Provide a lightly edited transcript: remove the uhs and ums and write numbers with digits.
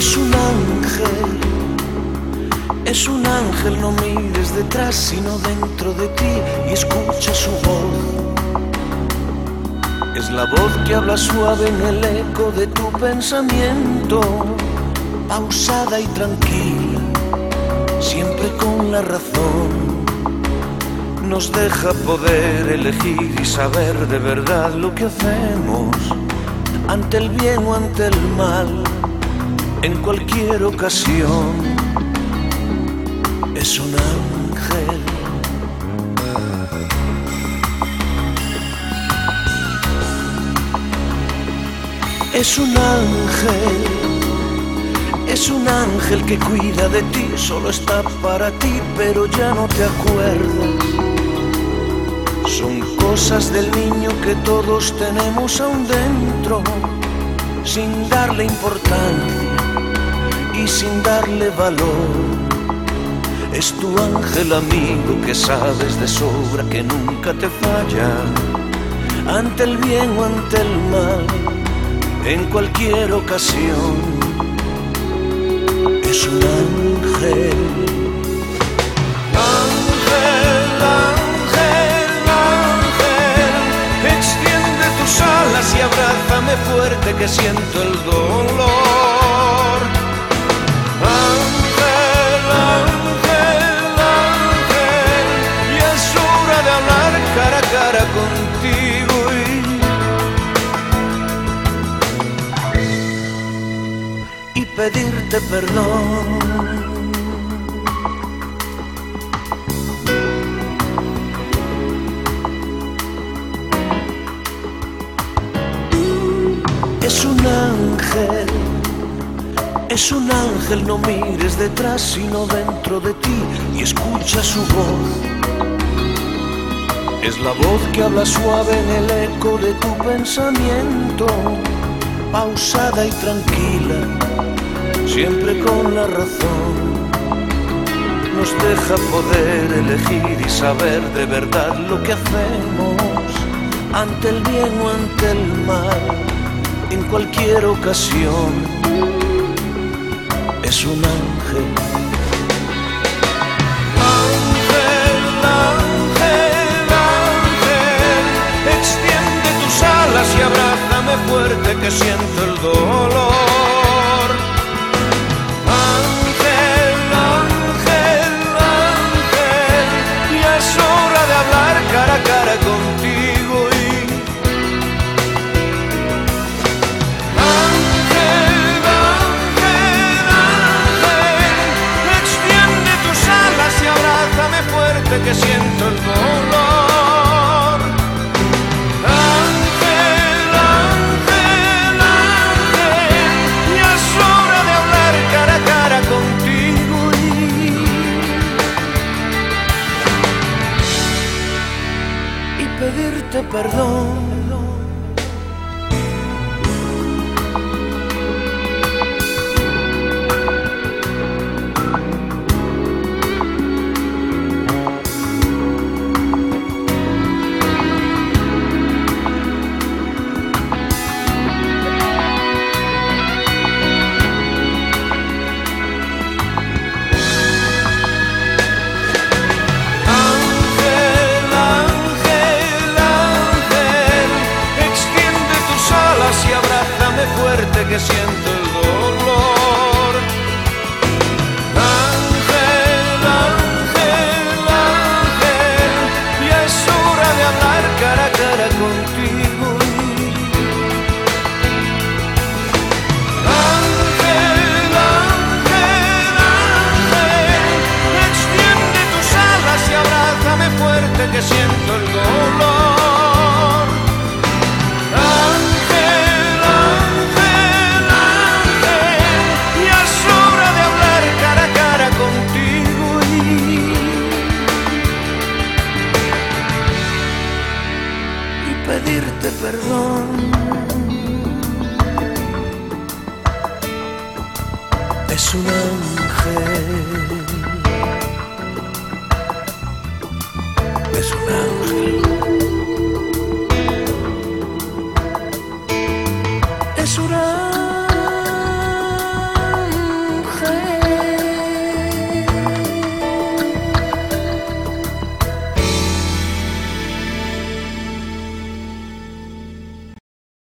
es un ángel, no mires detrás sino dentro de ti y escucha su voz. Es la voz que habla suave en el eco de tu pensamiento, pausada y tranquila, siempre con la razón. Nos deja poder elegir y saber de verdad lo que hacemos, ante el bien o ante el mal, en cualquier ocasión. Es un ángel. Es un ángel. Es un ángel que cuida de ti, solo está para ti, pero ya no te acuerdas. Son cosas del niño que todos tenemos aún dentro, sin darle importancia y sin darle valor. Es tu ángel amigo que sabes de sobra que nunca te falla, ante el bien o ante el mal, en cualquier ocasión. Es un ángel. Ángel, ángel, ángel, extiende tus alas y abrázame fuerte que siento el dolor. Ángel, ángel, ángel, ya es hora de hablar cara a cara contigo y pedirte perdón. Es un ángel, no mires detrás sino dentro de ti y escucha su voz. Es la voz que habla suave en el eco de tu pensamiento, pausada y tranquila, siempre con la razón. Nos deja poder elegir y saber de verdad lo que hacemos, ante el bien o ante el mal, en cualquier ocasión. Es un ángel. Ángel, ángel, ángel, extiende tus alas y abrázame fuerte que siento el dolor. Ángel, ángel, ángel, ya es hora de hablar cara a cara contigo que siento el dolor. Ángel, ángel, ángel, ya es hora de hablar cara a cara contigo y pedirte perdón. Fuerte que siento el dolor. Ángel, ángel, ángel, ya es hora de hablar cara a cara contigo Ángel, ángel, ángel, extiende tus alas y abrázame fuerte que siento el dolor. Pedirte perdón. Es un ángel. Es un ángel. Es un ángel.